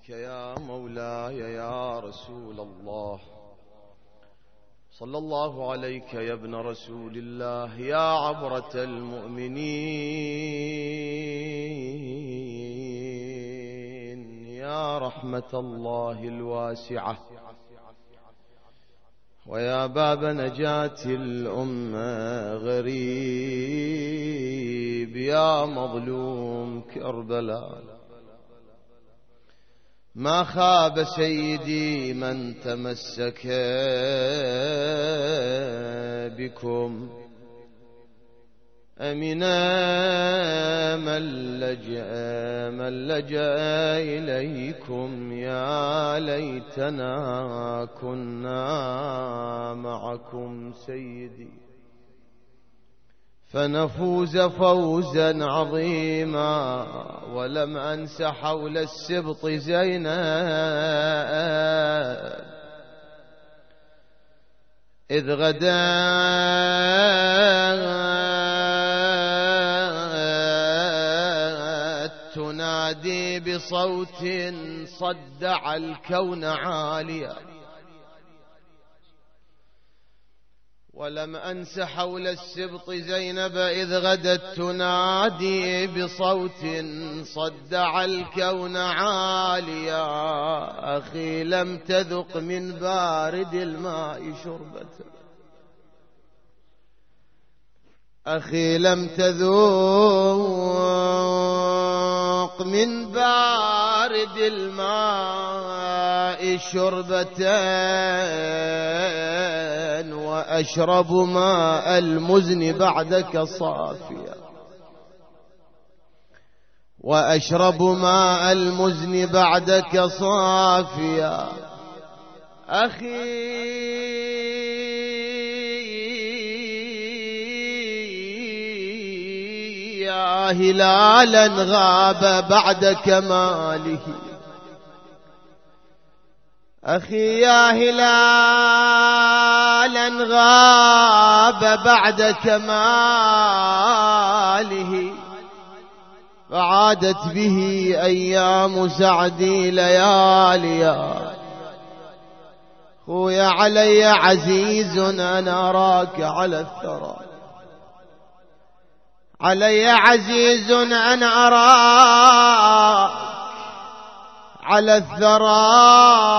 بك يا مولاي يا رسول الله، صلى الله عليك يا ابن رسول الله، يا عبرة المؤمنين، يا رحمة الله الواسعة، ويا باب نجاة الأمة غريب، يا مظلوم كربلاء. ما خاب سيدي من تمسك بكم، أمنا من لجأ إليكم، يا ليتنا كنا معكم سيدي فنفوز فوزا عظيما. ولم أنس حول السبط زينب إذ غدت تنادي بصوت صدع الكون عاليا. ولم أنس حول السبط زينب إذ غدت تنادي بصوت صدع الكون عاليا. أخي لم تذق من بارد الماء شربة، أخي لم تذوق من بارد الماء شربة، وأشرب ماء المزن بعدك صافيا، وأشرب ماء المزن بعدك صافيا. أخي يا هلالا غاب بعد كماله، أخي يا هلالا غاب بعد كماله. فعادت به أيام سعدي لياليا. خويا علي عزيز أن أراك على الثرى، علي عزيز أن أراك على الثرى،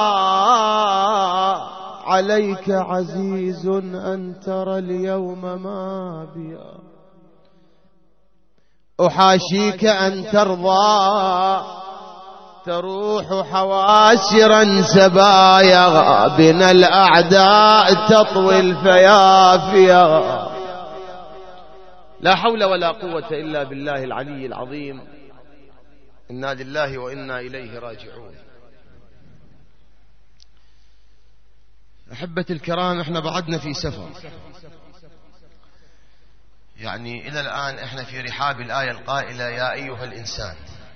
عليك عزيز أن ترى اليوم ما بيا. أحاشيك أن ترضى تروح حواسرا سبايا، بنا الأعداء تطوي الفيافيا. لا حول ولا قوة إلا بالله العلي العظيم. إنا لله وإنا إليه راجعون. أحبة الكرام، احنا بعدنا في سفر، يعني إلى الآن احنا في رحاب الآية القائلة يا أيها الإنسان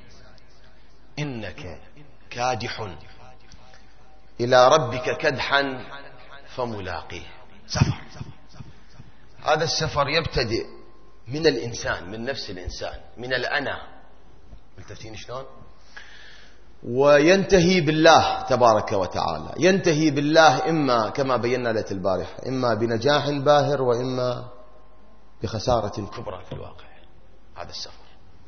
إنك كادح إلى ربك كدحا فملاقيه. سفر، هذا السفر يبتدئ من الإنسان، من نفس الإنسان، من الأنا، ملتفتين شلون؟ وينتهي بالله تبارك وتعالى. ينتهي بالله إما كما بينا ليلة البارحة، إما بنجاح باهر وإما بخسارة كبرى في الواقع. هذا السفر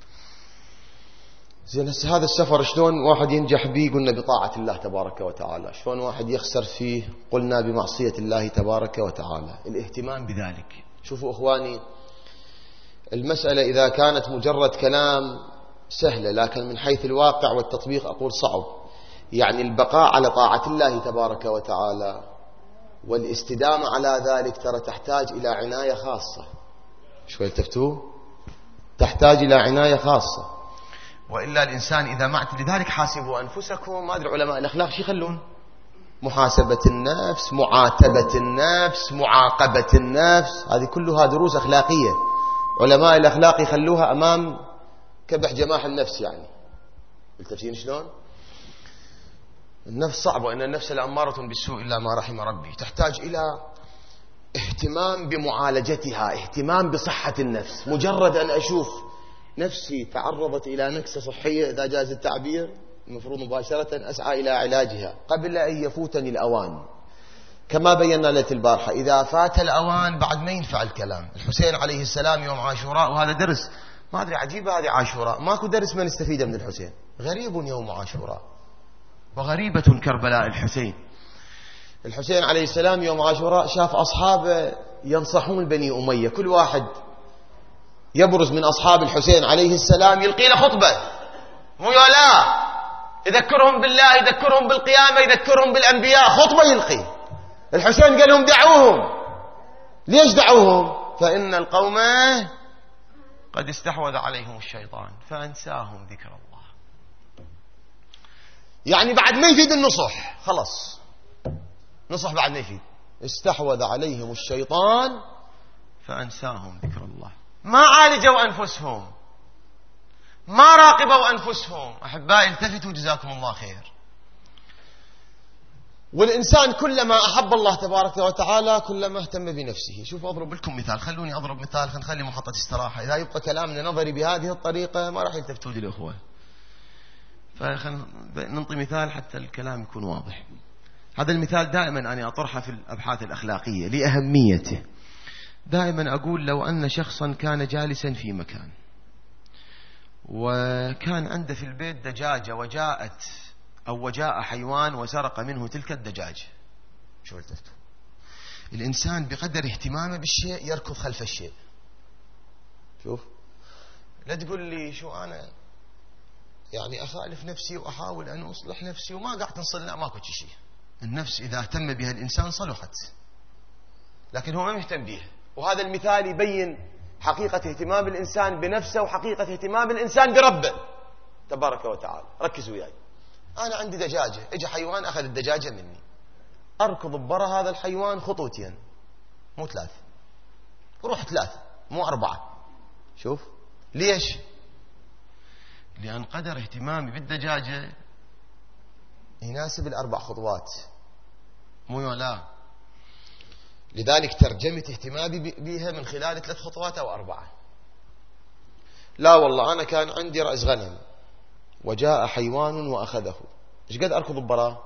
زين. هذا السفر شلون واحد ينجح به؟ قلنا بطاعة الله تبارك وتعالى. شلون واحد يخسر فيه؟ قلنا بمعصية الله تبارك وتعالى. الاهتمام بذلك. شوفوا إخواني، المسألة إذا كانت مجرد كلام سهلة، لكن من حيث الواقع والتطبيق أقول صعب. يعني البقاء على طاعة الله تبارك وتعالى والاستدامة على ذلك ترى تحتاج إلى عناية خاصة. شوي التفتوا، تحتاج إلى عناية خاصة، وإلا الإنسان إذا ما لذلك حاسبوا أنفسكم. ما أدري علماء الأخلاق شو يخلون؟ محاسبة النفس، معاتبة النفس، معاقبة النفس، هذه كلها دروس أخلاقية. علماء الأخلاق يخلوها أمام كبح جماح النفس. يعني التفسير شلون؟ النفس صعبة، وإن النفس لأمارة بالسوء إلا ما رحم ربي. تحتاج إلى اهتمام بمعالجتها، اهتمام بصحة النفس. مجرد أن أشوف نفسي تعرضت إلى نكسة صحية إذا جاز التعبير، المفروض مباشرة أسعى إلى علاجها قبل أن يفوتني الأوان. كما بينا ليلة البارحة، إذا فات الأوان بعد ما ينفع الكلام. الحسين عليه السلام يوم عاشوراء، وهذا درس ما أدري عجيبة هذه عاشوراء، ماكو درس ما نستفيده من الحسين. غريب يوم عاشوراء وغريبة كربلاء الحسين. الحسين عليه السلام يوم عاشوراء شاف أصحابه ينصحون بني أمية، كل واحد يبرز من أصحاب الحسين عليه السلام يلقي له خطبة، مو لا يذكرهم بالله، يذكرهم بالقيامة، يذكرهم بالأنبياء، خطبة يلقي. الحسين قال لهم دعوهم. ليش دعوهم؟ فإن القوم قد استحوذ عليهم الشيطان فأنساهم ذكر الله. يعني بعد ما يفيد النصح، خلص نصح بعد ما يفيد. استحوذ عليهم الشيطان فأنساهم ذكر الله. ما عالجوا أنفسهم، ما راقبوا أنفسهم. أحبائي التفتوا جزاكم الله خير. والإنسان كلما أحب الله تبارك وتعالى كلما اهتم بنفسه. شوفوا أضرب لكم مثال، خلوني أضرب مثال، خلي محطة استراحة. إذا يبقى كلامنا نظري بهذه الطريقة ما راح يلتفتوا لي الأخوة، فننطي مثال حتى الكلام يكون واضح. هذا المثال دائما أنا أطرحه في الأبحاث الأخلاقية لأهميته. دائما أقول لو أن شخصا كان جالسا في مكان وكان عنده في البيت دجاجة وجاء حيوان وسرق منه تلك الدجاجة، شو التفتوا؟ الإنسان بقدر اهتمامه بالشيء يركض خلف الشيء. شوف، لا تقول لي شو أنا يعني أخالف نفسي وأحاول أن أصلح نفسي وما قاعد تنصل. لا، ماكو شيء. النفس إذا اهتم بها الإنسان صلحت، لكن هو ما مهتم بها. وهذا المثال يبين حقيقة اهتمام الإنسان بنفسه وحقيقة اهتمام الإنسان بربه تبارك وتعالى. ركزوا وياي. أنا عندي دجاجة، إجا حيوان أخذ الدجاجة مني، أركض برا هذا الحيوان خطوتين مو 3، روح 3 مو 4. شوف ليش؟ لأن قدر اهتمامي بالدجاجة يناسب 4 خطوات، مو لا. لذلك ترجمت اهتمامي بها من خلال 3 خطوات أو 4. لا والله أنا كان عندي رأس غنم وجاء حيوان وأخذه، إيش قد أركض براه؟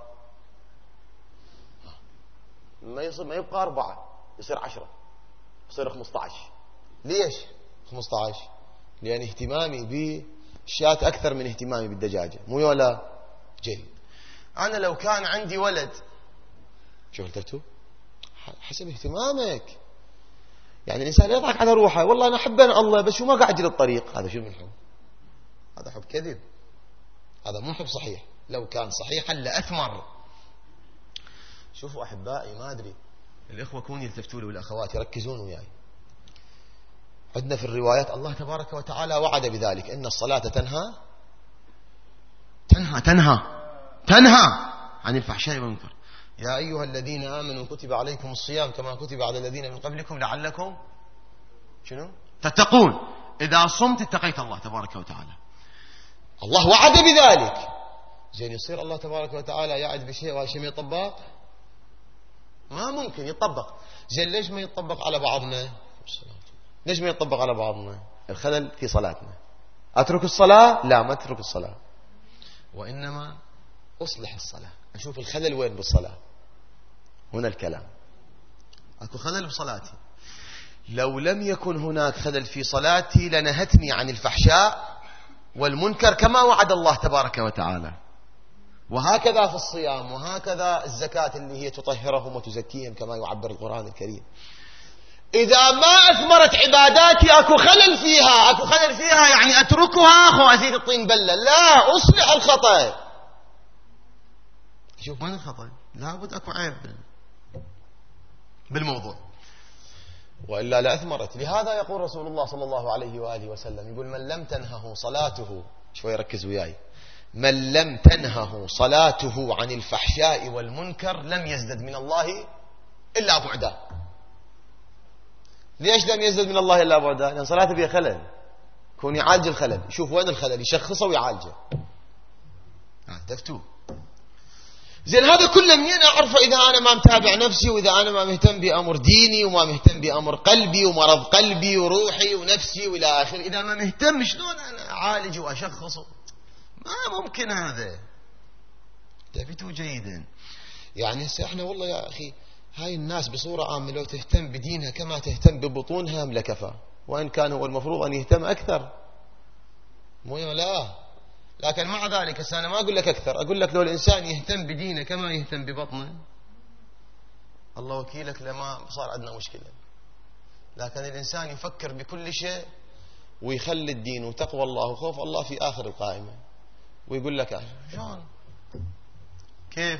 ما يبقى 4، يصير 10، يصير 15. ليش 15؟ لأن اهتمامي بالشاة أكثر من اهتمامي بالدجاجة، مو ولا؟ جيد. أنا لو كان عندي ولد، شو قلتوا؟ حسب اهتمامك. يعني الإنسان يضحك على روحه، والله أنا أحب الله بس شو ما قاعد للطريق. هذا شو من حب؟ هذا حب كذب، هذا مو حب صحيح. لو كان صحيحا لأثمر. شوفوا أحبائي، ما أدري الإخوة كون يلتفتوا له والأخوات يركزون وياي. عندنا في الروايات الله تبارك وتعالى وعد بذلك، إن الصلاة تنهى عن الفحشاء والمنكر. يا أيها الذين آمنوا كتب عليكم الصيام كما كتب على الذين من قبلكم لعلكم تتقون. إذا صمت اتقيت الله تبارك وتعالى. الله وعد بذلك. زين يصير الله تبارك وتعالى يعد بشيء وهذا ما يطبق؟ ما ممكن يطبق. زين ليش ما يطبق على بعضنا؟ ليش ما يطبق على بعضنا؟ الخلل في صلاتنا. أترك الصلاة؟ لا، ما أترك الصلاة، وإنما أصلح الصلاة. أشوف الخلل وين بالصلاة. هنا الكلام. أكو خلل بصلاتي، لو لم يكن هناك خلل في صلاتي لنهتني عن الفحشاء والمنكر كما وعد الله تبارك وتعالى. وهكذا في الصيام، وهكذا الزكاة اللي هي تطهرهم وتزكيهم كما يعبر القرآن الكريم. إذا ما أثمرت عباداتي أكو خلل فيها، يعني أتركها أزيد الطين بلة. لا، أصلح الخطأ. شوف وين الخطأ؟ لابد أكو عيب بالموضوع، وإلا لا أثمرت. لهذا يقول رسول الله صلى الله عليه وآله وسلم، يقول من لم تنهه صلاته، شوي ركز وياي، من لم تنهه صلاته عن الفحشاء والمنكر لم يزدد من الله إلا بعدا. ليش لم يزدد من الله إلا بعدا؟ لأن صلاته فيها خلل، كون يعالج الخلل. يشوف وين الخلل، يشخصه ويعالجه. تفتوه. زين هذا كله منين أعرفه؟ إذا أنا ما متابع نفسي، وإذا أنا ما مهتم بأمر ديني، وما مهتم بأمر قلبي ومرض قلبي وروحي ونفسي وإلى آخره. إذا ما مهتم شلون أنا أعالج وأشخصه؟ ما ممكن هذا. التفتوا جيدا. يعني هسه احنا والله يا أخي هاي الناس بصورة عامة لو تهتم بدينها كما تهتم ببطونها لكفى، وإن كان هو المفروض أن يهتم أكثر، مو لا. لكن مع ذلك أنا ما أقول لك أكثر، أقول لك لو الإنسان يهتم بدينه كما يهتم ببطنه الله وكيلك لما صار عندنا مشكلة. لكن الإنسان يفكر بكل شيء ويخلي الدين وتقوى الله وخوف الله في آخر القائمة، ويقول لك شلون كيف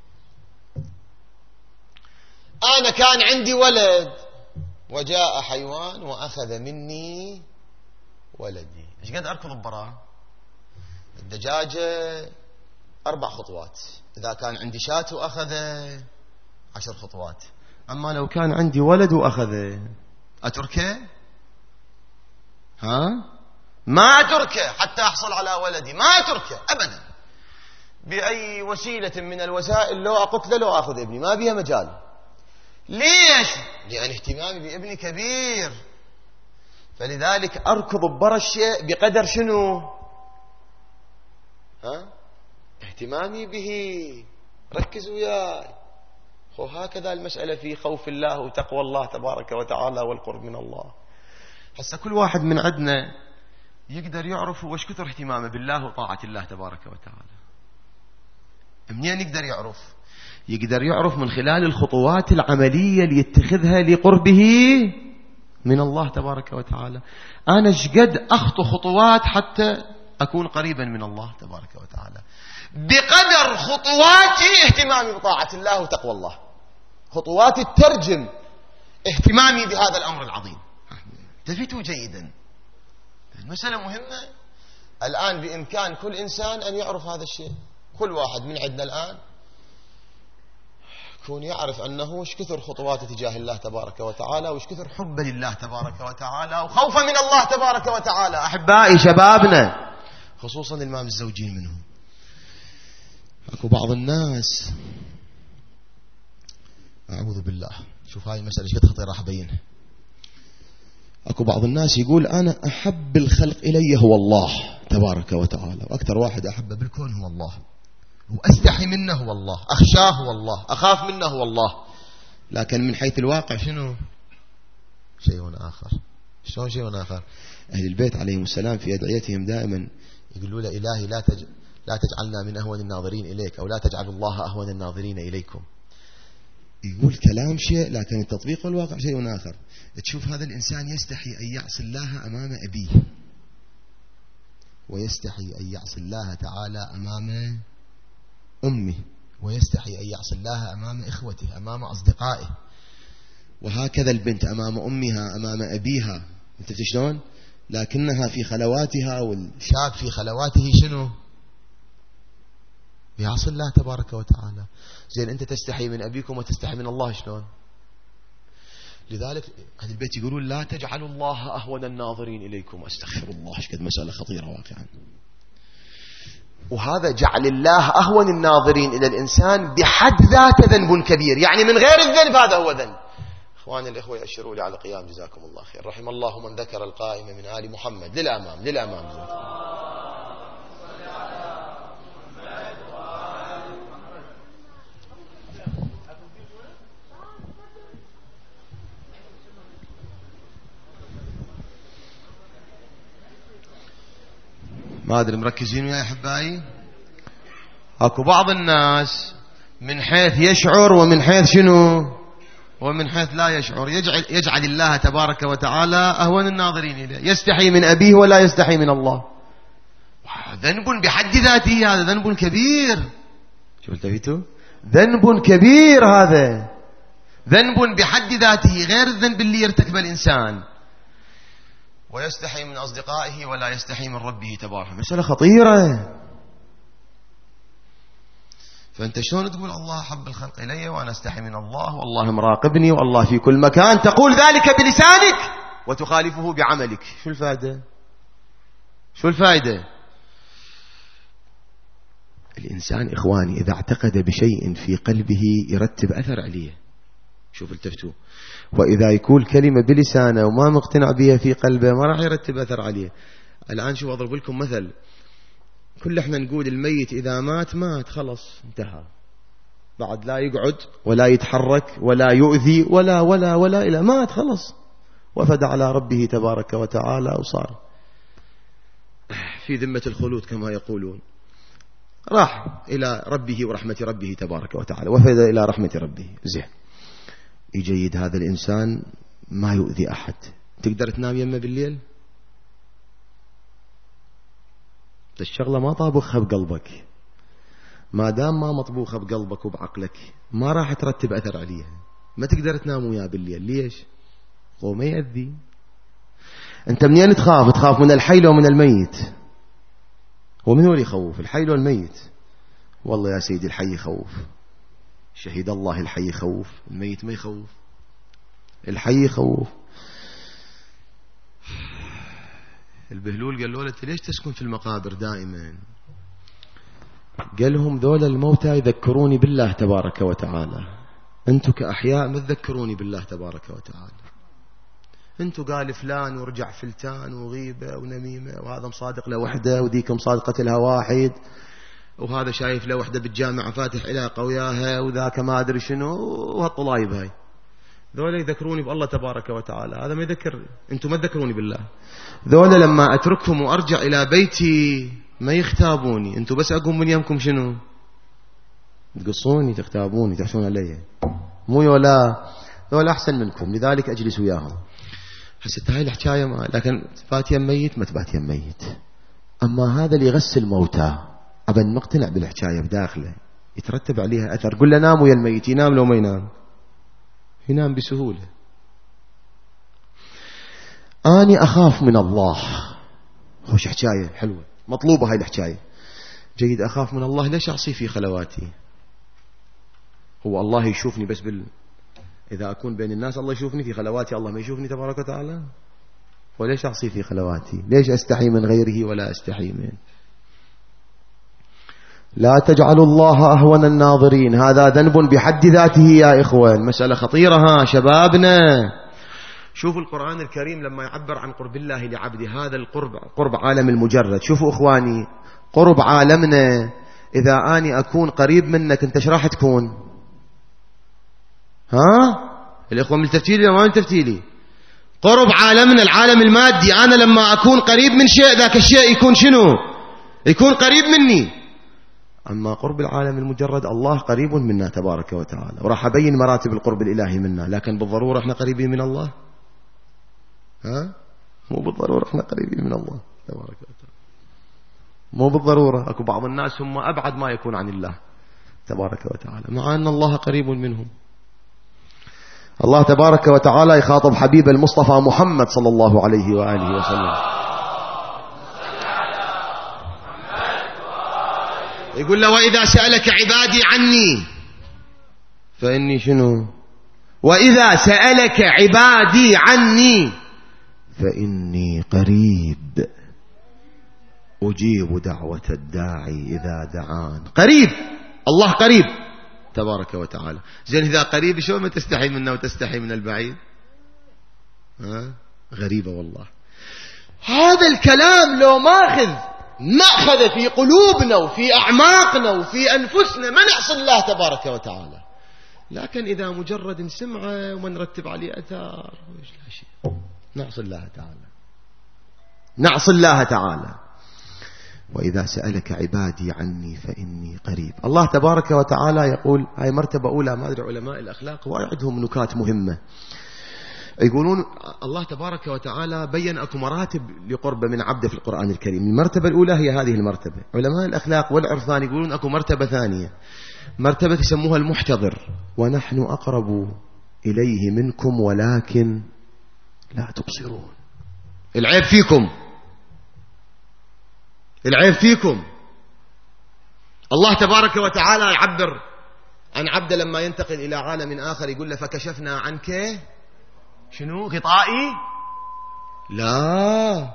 أنا كان عندي ولد وجاء حيوان وأخذ مني ولدي، إيش قد أركض ببراه؟ الدجاجة 4 خطوات، إذا كان عندي شاة وأخذ 10 خطوات. أما لو كان عندي ولد وأخذ أتركه؟ ما أتركه حتى أحصل على ولدي، ما أتركه أبدا بأي وسيلة من الوسائل. لو أقتله لو أخذ ابني ما بيها مجال. ليش؟ لأن اهتمامي بابني كبير، فلذلك أركض ببر الشيء بقدر شنو؟ اهتمامي به. ركزوا وياي. وهكذا المسألة في خوف الله وتقوى الله تبارك وتعالى والقرب من الله. هسه كل واحد من عندنا يقدر يعرف وش كثر اهتمامه بالله وطاعة الله تبارك وتعالى. منين يقدر يعرف؟ يقدر يعرف من خلال الخطوات العملية اللي يتخذها لقربه من الله تبارك وتعالى. أنا شقد أخطو خطوات حتى أكون قريبا من الله تبارك وتعالى بقدر خطواتي اهتمامي بطاعة الله وتقوى الله. خطواتي تترجم اهتمامي بهذا الأمر العظيم. تفتوا جيدا، المسألة مهمة. الآن بإمكان كل إنسان أن يعرف هذا الشيء. كل واحد من عندنا الآن يكون يعرف أنه وش كثر خطواته تجاه الله تبارك وتعالى، وش كثر حب لله تبارك وتعالى وخوفا من الله تبارك وتعالى. أحبائي شبابنا خصوصا المام الزوجين منهم، أكو بعض الناس أعوذ بالله، شوف هاي المسألة شكد خطيرة راح أبينها. أكو بعض الناس يقول أنا أحب الخلق إلي هو الله تبارك وتعالى، وأكثر واحد أحبه بالكون هو الله، وأستحي منه هو الله، أخشاه هو الله، أخاف منه هو الله. لكن من حيث الواقع شنو؟ شيء آخر. شلون شيء آخر؟ أهل البيت عليهم السلام في أدعيتهم دائما يقولوا له إلهي لا تجعلنا من أهون الناظرين إليك، أو لا تجعل الله أهون الناظرين إليكم. يقول كلام شيء لكن التطبيق والواقع شيء آخر. تشوف هذا الإنسان يستحي أن يعصي الله أمام أبيه، ويستحي أن يعصي الله تعالى أمام أمه، ويستحي أن يعصي الله أمام إخوته، أمام أصدقائه، وهكذا البنت أمام أمها أمام أبيها. أنت شلون؟ لكنها في خلواتها، والشاب في خلواته شنو؟ يعصي الله تبارك وتعالى. زين أنت تستحي من أبيكم وتستحي من الله شلون؟ لذلك أهل البيت يقولون لا تجعلوا الله أهون الناظرين إليكم. أستغفر الله، شكد مسألة خطيرة واقعا. وهذا جعل الله أهون الناظرين إلى الإنسان بحد ذاته ذنب كبير، يعني من غير الذنب هذا هو ذنب. إخواني الإخوة يأشروا لي على القيام جزاكم الله خير. رحم الله من ذكر القائمة من آل محمد. للأمام ما أدري مركزين ويا أحبائي؟ أكو بعض الناس من حيث يشعر ومن حيث شنو؟ ومن حيث لا يشعر يجعل الله تبارك وتعالى أهون الناظرين إليه، يستحي من أبيه ولا يستحي من الله. ذنب بحد ذاته، هذا ذنب كبير. شو التفتوا؟ ذنب كبير، هذا ذنب بحد ذاته غير الذنب اللي يرتكبه الإنسان. ويستحي من أصدقائه ولا يستحي من ربه تبارك. مسألة خطيرة. فأنت شلون تقول الله حب الخلق إلي وأنا استحي من الله، والله مراقبني، والله في كل مكان، تقول ذلك بلسانك وتخالفه بعملك؟ شو الفائدة؟ شو الفائدة؟ الإنسان إخواني إذا اعتقد بشيء في قلبه يرتب أثر عليه. شوف التفتوا. وإذا يقول كلمة بلسانه وما مقتنع بها في قلبه ما راح يرتب أثر عليه. الآن شوف أضرب لكم مثل. كل احنا نقول الميت إذا مات مات خلص انتهى، بعد لا يقعد ولا يتحرك ولا يؤذي ولا إلى مات خلص، وفد على ربه تبارك وتعالى وصار في ذمة الخلود كما يقولون، راح إلى ربه ورحمة ربه تبارك وتعالى، وفد إلى رحمة ربه. زين، يجيد هذا الإنسان ما يؤذي أحد. تقدر تنام يمه بالليل؟ الشغلة ما طابخها بقلبك، ما دام ما مطبوخة بقلبك وبعقلك ما راح ترتب أثر عليها، ما تقدر تنام وياه بالليل. ليش؟ هو ما يأذي. أنت منين تخاف؟ تخاف من الحي لو من الميت؟ ومن هو اللي يخوف، الحي لو الميت؟ والله يا سيدي الحي يخوف، شهيد الله الحي يخوف، الميت ما يخوف، الحي يخوف. البهلول قال له أنت ليش تسكن في المقابر دائما؟ قال لهم ذولا الموتى يذكروني بالله تبارك وتعالى، أنتم كأحياء ما تذكروني بالله تبارك وتعالى. أنتم قال فلان ورجع فلتان وغيبة ونميمة، وهذا مصادق له وحدة وذيك مصادقة لها واحد، وهذا شايف له وحدة بالجامعة فاتح علاقة وياها، وذاك ما أدري شنو، وهالطلايب هاي. ذولا يذكروني بالله تبارك وتعالى، هذا ما يذكر. أنتم ما تذكروني بالله. ذولا لما أتركهم وأرجع إلى بيتي ما يختابوني، أنتم بس أقوم من يمكم شنو؟ تقصوني، تختابوني، تحسون علي، مو ولا أحسن منكم، لذلك أجلس وياهم. حسيت هاي الحكاية لكن تبات يم ميت ما تبات يم ميت. أما هذا اللي يغسل موتى أبا مقتنع بالحكاية بداخله، يترتب عليها أثر. قل له نام ويا الميت، ينام لو ما ينام؟ ينام بسهولة. أني أخاف من الله، خوش حكاية حلوة مطلوبة هاي الحكاية. جيد، أخاف من الله، ليش أعصي في خلواتي؟ هو الله يشوفني بس إذا أكون بين الناس الله يشوفني، في خلواتي الله ما يشوفني تبارك وتعالى؟ وليش أعصي في خلواتي؟ ليش أستحي من غيره ولا أستحي منه؟ لا تجعلوا الله أهون الناظرين، هذا ذنب بحد ذاته يا إخوان، مسألة خطيرة. ها شبابنا، شوفوا القرآن الكريم لما يعبر عن قرب الله لعبده، هذا القرب قرب عالم المجرد. شوفوا إخواني، قرب عالمنا إذا أني أكون قريب منك أنت ايش راح تكون؟ ها الإخوة ملتفتيلي وما ملتفتيلي؟ قرب عالمنا العالم المادي، أنا لما أكون قريب من شيء ذاك الشيء يكون شنو؟ يكون قريب مني. أما قرب العالم المجرد الله قريب منا تبارك وتعالى، وراح أبين مراتب القرب الإلهي منا، لكن بالضرورة احنا قريبين من الله؟ ها؟ مو بالضرورة احنا قريبين من الله تبارك وتعالى، مو بالضرورة. أكو بعض الناس هم أبعد ما يكون عن الله تبارك وتعالى، مع أن الله قريب منهم. الله تبارك وتعالى يخاطب حبيب المصطفى محمد صلى الله عليه وآله وسلم، يقول له وإذا سألك عبادي عني فإني شنو؟ وإذا سألك عبادي عني فإني قريب أجيب دعوة الداعي إذا دعان. قريب، الله قريب تبارك وتعالى. زين إذا قريب شو ما تستحي منه وتستحي من البعيد؟ غريبة والله. هذا الكلام لو مأخذ في قلوبنا وفي أعماقنا وفي أنفسنا ما نعصي الله تبارك وتعالى، لكن إذا مجرد نسمعه وما نرتب عليه أثار نعصي الله تعالى، نعصي الله تعالى. وإذا سألك عبادي عني فإني قريب. الله تبارك وتعالى يقول، هاي مرتبة أولى، ما أدري علماء الأخلاق وعندهم نكات مهمة، يقولون الله تبارك وتعالى بين أكو مراتب لقربة من عبده في القرآن الكريم. المرتبة الأولى هي هذه المرتبة. علماء الأخلاق والعرفان يقولون أكو مرتبة ثانية، مرتبة يسموها المحتضر، ونحن أقرب إليه منكم ولكن لا تبصرون. العيب فيكم، العيب فيكم. الله تبارك وتعالى يعبر عن عبده لما ينتقل إلى عالم آخر يقول له فكشفنا عنك شنو؟ غطائي؟ لا،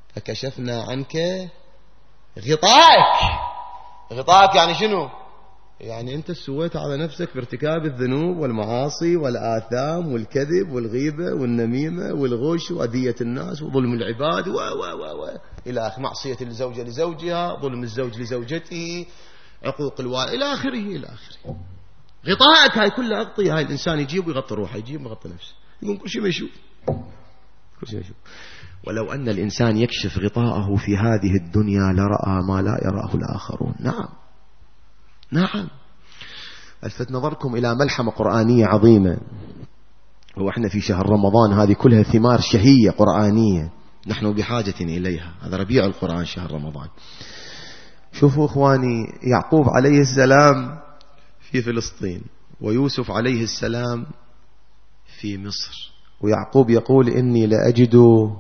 فكشفنا عنك غطائك. غطائك يعني شنو؟ يعني أنت سويت على نفسك بارتكاب الذنوب والمعاصي والآثام والكذب والغيبة والنميمة والغش وأذية الناس وظلم العباد إلى آخر، معصية الزوجة لزوجها، ظلم الزوج لزوجته، عقوق الوالد، إلى آخره إلى آخره. غطائك هاي كلها أغطية. هاي الإنسان يجيب ويغطي روحه، يجيب ويغطي نفسه، يقول كل شيء ما يشوف، كل شيء ما يشوف. ولو أن الإنسان يكشف غطاءه في هذه الدنيا لرأى ما لا يراه الآخرون. نعم نعم. ألفت نظركم إلى ملحمة قرآنية عظيمة، وإحنا في شهر رمضان، هذه كلها ثمار شهية قرآنية نحن بحاجة إليها. هذا ربيع القرآن شهر رمضان. شوفوا إخواني، يعقوب عليه السلام في فلسطين، ويوسف عليه السلام في مصر، ويعقوب يقول إني لأجد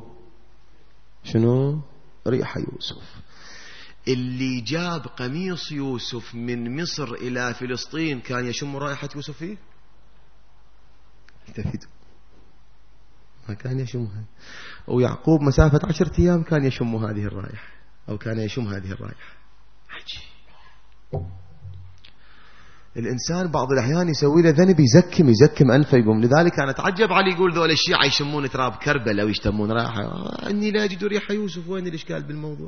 شنو؟ ريح يوسف. اللي جاب قميص يوسف من مصر إلى فلسطين كان يشم رائحة يوسف فيه؟ التفتوا، ما كان يشمها. ويعقوب مسافة 10 أيام كان يشم هذه الرائحة، أو كان يشم هذه الرائحة. عجيب. الإنسان بعض الأحيان يسوي له ذنب يزكم أنفه يقوم. لذلك أنا أتعجب علي يقول ذول الشيعة يشمون تراب كربلاء ويشتمون رائحة. إني لا أجد ريح يوسف. وين الإشكال بالموضوع؟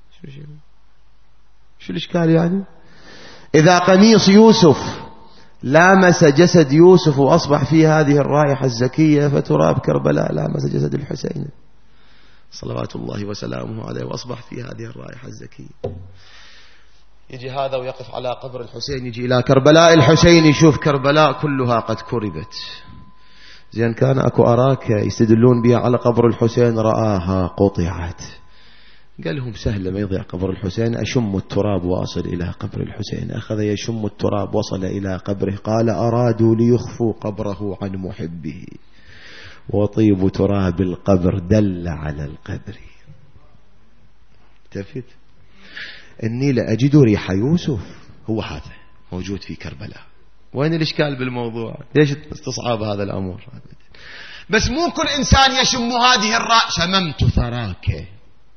شو الإشكال يعني؟ إذا قميص يوسف لامس جسد يوسف وأصبح فيه هذه الرائحة الزكية، فتراب كربلاء لامس جسد الحسين صلوات الله وسلامه عليه وأصبح فيه هذه الرائحة الزكية. يجي هذا ويقف على قبر الحسين، يجي إلى كربلاء الحسين يشوف كربلاء كلها قد كربت. زين كان أكو أراك يستدلون بها على قبر الحسين رآها قطعت. قال لهم سهل ما يضيع قبر الحسين، أشم التراب واصل إلى قبر الحسين. أخذ يشم التراب وصل إلى قبره. قال أرادوا ليخفوا قبره عن محبه، وطيب تراب القبر دل على القبر. تفت إني لأجد ريح يوسف، هو هذا موجود في كربلاء. وين الإشكال بالموضوع؟ ليش استصعاب هذا الأمر؟ بس مو كل إنسان يشم هذه الرائحة. شممت ثراك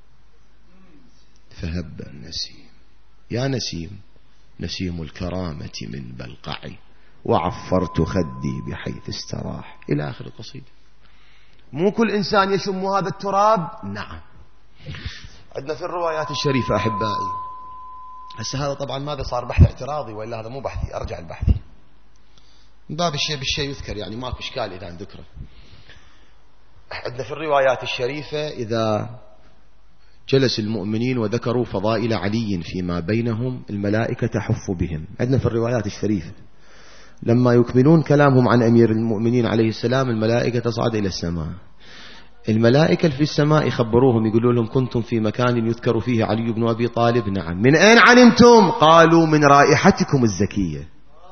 فهب النسيم، يا نسيم نسيم الكرامة من بلقعي، وعفرت خدي بحيث استراح، إلى آخر القصيدة. مو كل إنسان يشم هذا التراب. نعم. عندنا في الروايات الشريفة أحبائي، هسه هذا طبعا ماذا صار بحث اعتراضي، وإلا هذا مو بحثي، أرجع البحثي من باب الشيء بالشيء يذكر، يعني ماكو إشكال إذا ذكره. عندنا في الروايات الشريفة إذا جلس المؤمنين وذكروا فضائل علي فيما بينهم، الملائكة تحف بهم. عندنا في الروايات الشريفة لما يكملون كلامهم عن أمير المؤمنين عليه السلام، الملائكة تصعد إلى السماء. الملائكة في السماء يخبروهم، يقولوا لهم كنتم في مكان يذكر فيه علي بن أبي طالب. نعم. من أين علمتم؟ قالوا من رائحتكم الزكية.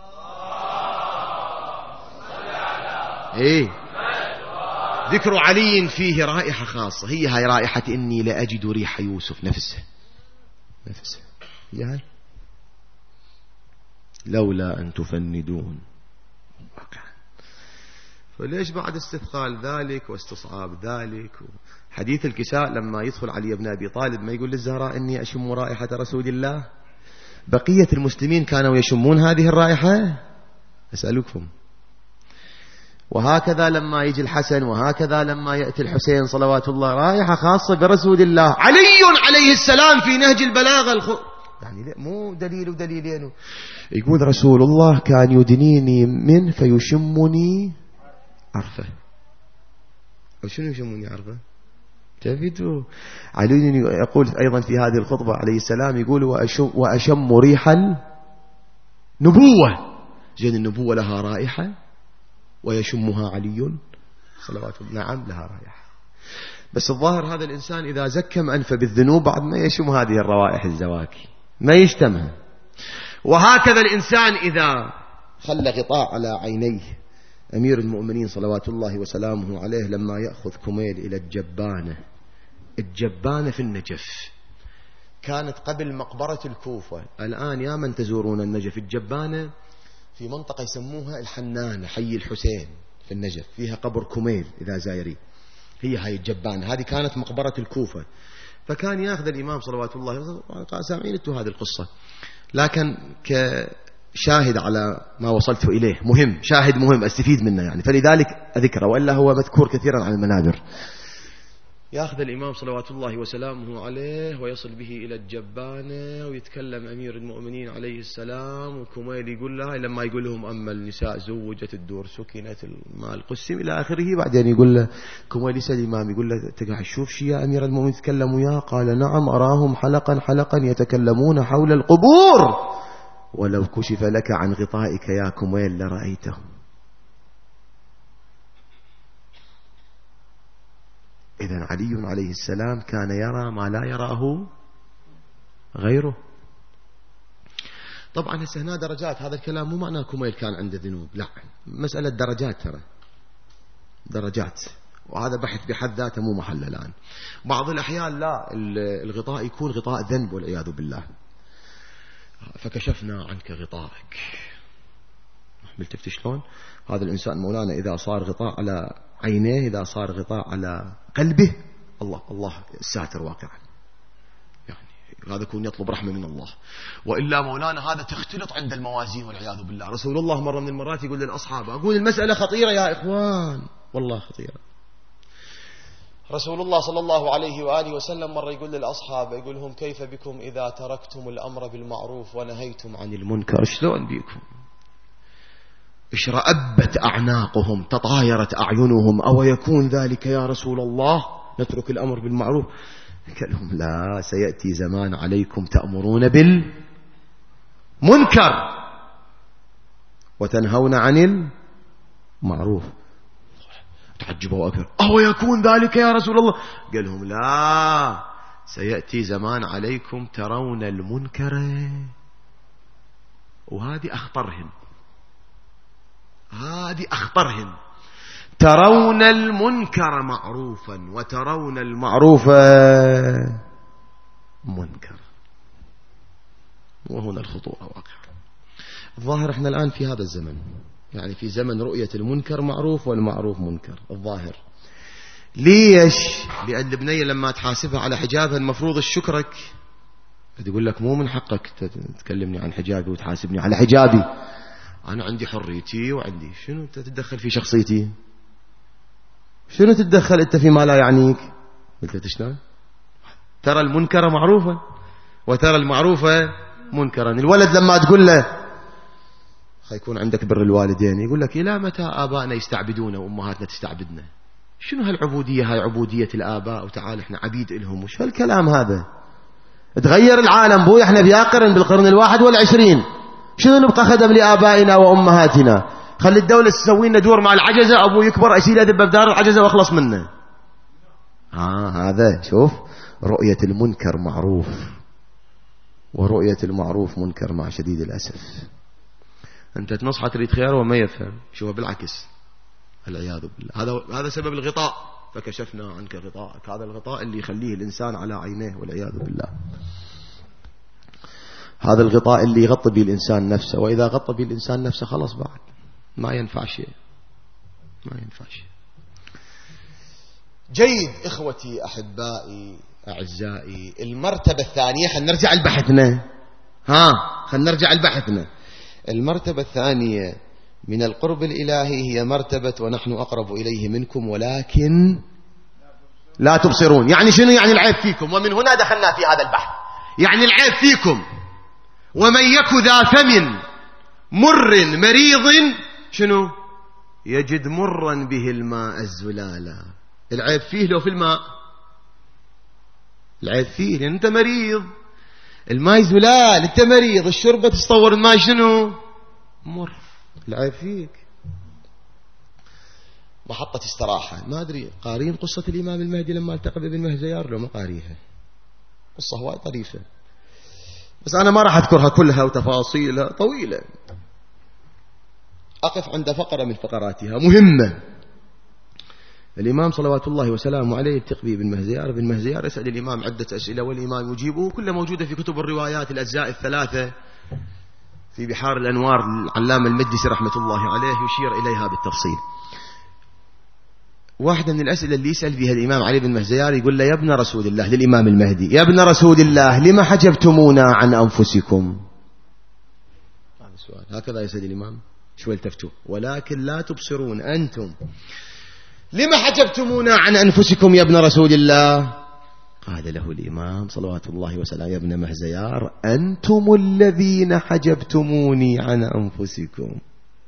إيه، ذكر علي فيه رائحة خاصة، هي هاي رائحة إني لأجد ريح يوسف. نفسه هي هاي. لولا أن تفندون. فليش بعد استثقال ذلك واستصعاب ذلك؟ حديث الكساء لما يدخل علي بن أبي طالب ما يقول للزهراء إني أشم رائحة رسول الله؟ بقية المسلمين كانوا يشمون هذه الرائحة؟ أسألكم. وهكذا لما يجي الحسن، وهكذا لما يأتي الحسين صلوات الله، رائحة خاصة برسول الله. علي عليه السلام في نهج البلاغة يعني مو دليل ودليلين، يقول رسول الله كان يدنيني من فيشمني عرفة. أو شنو يشمني عرفة؟ تفتوا علي يقول أيضا في هذه الخطبة عليه السلام، يقول وأشم ريح النبوة. زين النبوة لها رائحة ويشمها علي صلوات الله. نعم لها رائحة. بس الظاهر هذا الإنسان إذا زكم أنفه بالذنوب بعد ما يشم هذه الروائح الزواكي، ما يشتمها. وهكذا الإنسان إذا خلى غطاء على عينيه. أمير المؤمنين صلوات الله وسلامه عليه لما يأخذ كميل إلى الجبانة في النجف، كانت قبل مقبرة الكوفة. الآن يا من تزورون النجف، الجبانة في منطقة يسموها الحنان، حي الحسين في النجف، فيها قبر كميل إذا زايرين. هي هاي الجبانة، هذه كانت مقبرة الكوفة. فكان يأخذ الإمام صلوات الله وسلامه، سامعين انتوا هذه القصة، لكن شاهد على ما وصلت إليه مهم، شاهد مهم أستفيد منه يعني، فلذلك أذكره، وإلا هو مذكور كثيرا عن المنابر. يأخذ الإمام صلوات الله وسلامه عليه ويصل به إلى الجبانة، ويتكلم أمير المؤمنين عليه السلام، وكميل يقول لها لما يقول لهم أما النساء زوجت الدور سكنت المال قسم إلى آخره. بعدين يقول له كميل يسأل الإمام يقول له تقع تشوف شيء يا أمير المؤمنين تكلموا يا؟ قال نعم أراهم حلقا حلقا يتكلمون حول القبور، ولو كشف لك عن غطائك يا كميل لرأيتهم. إذن علي عليه السلام كان يرى ما لا يراه غيره. طبعا هنا درجات، هذا الكلام مو معناه كميل كان عنده ذنوب، لا، مسألة درجات، ترى درجات، وهذا بحث بحد ذاته مو محل الآن. بعض الأحيان لا، الغطاء يكون غطاء ذنب والعياذ بالله. فكشفنا عنك غطائك. ملتفت شلون؟ هذا الإنسان مولانا إذا صار غطاء على عينيه، إذا صار غطاء على قلبه، الله الساتر واقعا، يعني هذا يكون يطلب رحمة من الله. وإلا مولانا هذا تختلط عند الموازين والعياذ بالله. رسول الله مرة من المرات يقول للأصحاب، أقول المسألة خطيرة يا إخوان، والله خطيرة. رسول الله صلى الله عليه وآله وسلم مرة يقول للأصحاب، يقول لهم كيف بكم إذا تركتم الأمر بالمعروف ونهيتم عن المنكر؟ شلون بيكم؟ اشرأبت أعناقهم، تطايرت أعينهم، أو يكون ذلك يا رسول الله نترك الأمر بالمعروف؟ قال لهم لا، سيأتي زمان عليكم تأمرون بالمنكر وتنهون عن المعروف. تعجبوا أكثر، أو يكون ذلك يا رسول الله؟ قال لهم لا، سيأتي زمان عليكم ترون المنكر، وهذه أخطرهم، هذه أخطرهم، ترون المنكر معروفا وترون المعروف منكر. وهنا الخطوة واقع. الظاهر احنا الآن في هذا الزمن، يعني في زمن رؤية المنكر معروف والمعروف منكر. الظاهر ليش؟ لأن البنية لما تحاسبها على حجابها المفروض الشكرك، تقول لك مو من حقك تكلمني عن حجابي وتحاسبني على حجابي، أنا عندي حريتي وعندي شنو أنت تتدخل في شخصيتي؟ شنو تتدخل أنت فيما لا يعنيك؟ قلت شلون؟ ترى المنكر معروفا وترى المعروف منكرا. الولد لما تقول له يكون عندك بر الوالدين، يقول لك إلى متى آبائنا يستعبدون وأمهاتنا تستعبدنا؟ شنو هالعبودية؟ هاي عبودية الآباء، وتعال احنا عبيد إلهم. وش هالكلام هذا؟ تغير العالم بوي، احنا بياقرن بالقرن 21. شنو نبقى خدم لآبائنا وأمهاتنا؟ خلي الدولة تسوي لنا دور مع العجزة، أبو يكبر أشيل أدب بدار العجزة وأخلص منه. هذا شوف، رؤية المنكر معروف ورؤية المعروف منكر مع شديد الأسف. أنت تنصح تريد خيار وما يفهم، شوف بالعكس، العياذ بالله. هذا سبب الغطاء، فكشفنا عنك غطاءك. هذا الغطاء اللي يخليه الإنسان على عينيه والعياذ بالله. هذا الغطاء اللي يغطي به الإنسان نفسه، وإذا غطى به الإنسان نفسه خلص بعد ما ينفع شيء، ما ينفع شيء. جيد إخوتي أحبائي أعزائي، المرتبة الثانية، خلينا نرجع لبحثنا. خلينا نرجع لبحثنا. المرتبة الثانية من القرب الإلهي هي مرتبة ونحن أقرب إليه منكم ولكن لا تبصرون. يعني شنو؟ يعني العيب فيكم، ومن هنا دخلنا في هذا البحث. يعني العيب فيكم، ومن يك ذا فم مر مريض شنو؟ يجد مرا به الماء الزلالا. العيب فيه لو في الماء، العيب فيه لأن أنت مريض، الماء زلال، أنت مريض، الشربة تتصور الماء شنو؟ مر. العيب فيك. محطة استراحة، ما أدري قارين قصة الإمام المهدي لما التقى بابن مهزيار لو ما قاريها؟ قصة هواي طريفة، بس أنا ما راح أذكرها كلها وتفاصيلها طويلة. أقف عند فقرة من فقراتها مهمة. الإمام صلوات الله وسلامه عليه يلتقي بابن مهزيار. ابن مهزيار يسأل الإمام عدة أسئلة والإمام يجيبه، كلها موجودة في كتب الروايات الأجزاء الثلاثة في بحار الأنوار العلامة المجدسي رحمة الله عليه يشير إليها بالتفصيل. واحدة من الأسئلة اللي يسأل بها الإمام علي بن مهزيار يقول له: يا ابن رسول الله، للإمام المهدي: يا ابن رسول الله، لما حجبتمونا عن أنفسكم؟ هذا السؤال هكذا يا سيدي الإمام. شو التفتوا؟ ولكن لا تبصرون أنتم لما حجبتمونا عن أنفسكم يا ابن رسول الله؟ قال له الإمام صلوات الله وسلامه: يا ابن مهزيار، أنتم الذين حجبتموني عن أنفسكم.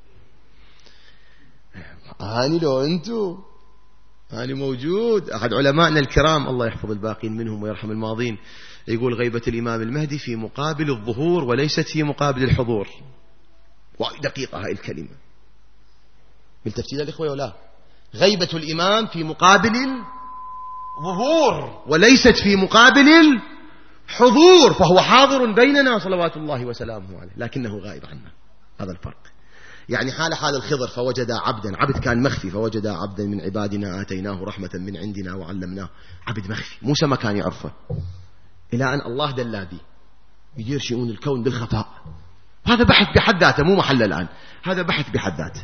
أني لو أنتم أني موجود. أحد علمائنا الكرام الله يحفظ الباقين منهم ويرحم الماضين يقول: غيبة الإمام المهدي في مقابل الظهور وليست في مقابل الحضور. دقيقة هاي الكلمة بالتفسير الإخوة ولا؟ غيبة الإمام في مقابل الظهور وليست في مقابل الحضور، فهو حاضر بيننا صلوات الله وسلامه عليه لكنه غائب عنا. هذا الفرق. يعني حال الخضر فوجد عبدا، عبد كان مخفي، فوجد عبدا من عبادنا آتيناه رحمة من عندنا وعلمناه. عبد مخفي موسى ما كان يعرفه، إلى أن الله دلّا به يدير شؤون الكون بالخفاء. هذا بحث بحد ذاته، مو محل الآن، هذا بحث بحد ذاته.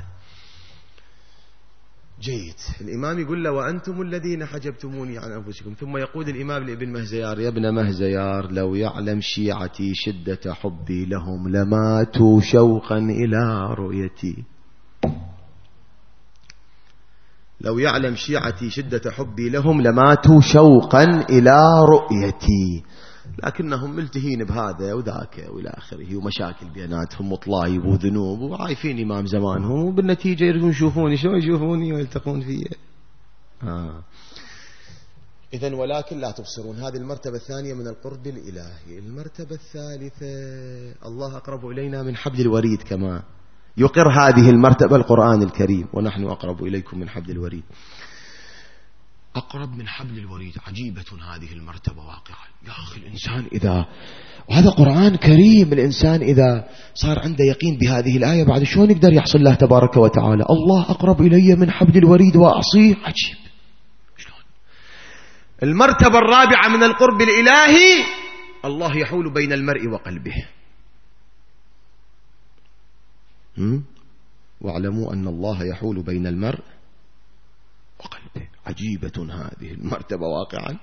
جيد. الإمام يقول له: وأنتم الذين حجبتموني عن أنفسكم. ثم يقول الإمام لابن مهزيار: يا ابن مهزيار، لو يعلم شيعتي شدة حبي لهم لماتوا شوقا إلى رؤيتي. لو يعلم شيعتي شدة حبي لهم لماتوا شوقا إلى رؤيتي، لكنهم ملتهين بهذا وذاك وإلى آخره، ومشاكل بيناتهم وطلايب وذنوب وعايفين إمام زمانهم، وبالنتيجة يريدون يشوفوني. شو يشوفوني ويلتقون فيه؟ إذن ولكن لا تبصرون. هذه المرتبة الثانية من القرب الإلهي. المرتبة الثالثة: الله أقرب إلينا من حبل الوريد، كما يقر هذه المرتبة القرآن الكريم: ونحن أقرب إليكم من حبل الوريد. أقرب من حبل الوريد. عجيبة هذه المرتبة واقعا يا أخي. الإنسان إذا، وهذا قرآن كريم، الإنسان إذا صار عنده يقين بهذه الآية بعد شلون يقدر يحصل الله تبارك وتعالى؟ الله أقرب إلي من حبل الوريد وأعصيه. عجيب شلون. المرتبة الرابعة من القرب الإلهي: الله يحول بين المرء وقلبه. واعلموا أن الله يحول بين المرء وقلبه. عجيبة هذه المرتبة واقعا.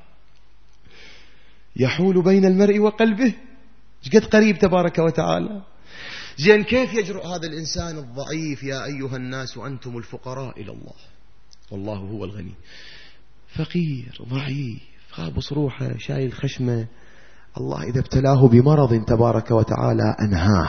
يحول بين المرء وقلبه، قد قريب تبارك وتعالى. زين، كيف يجرؤ هذا الإنسان الضعيف؟ يا أيها الناس أنتم الفقراء إلى الله والله هو الغني. فقير ضعيف خابص روحه شايل خشمه. الله إذا ابتلاه بمرض تبارك وتعالى أنهاه.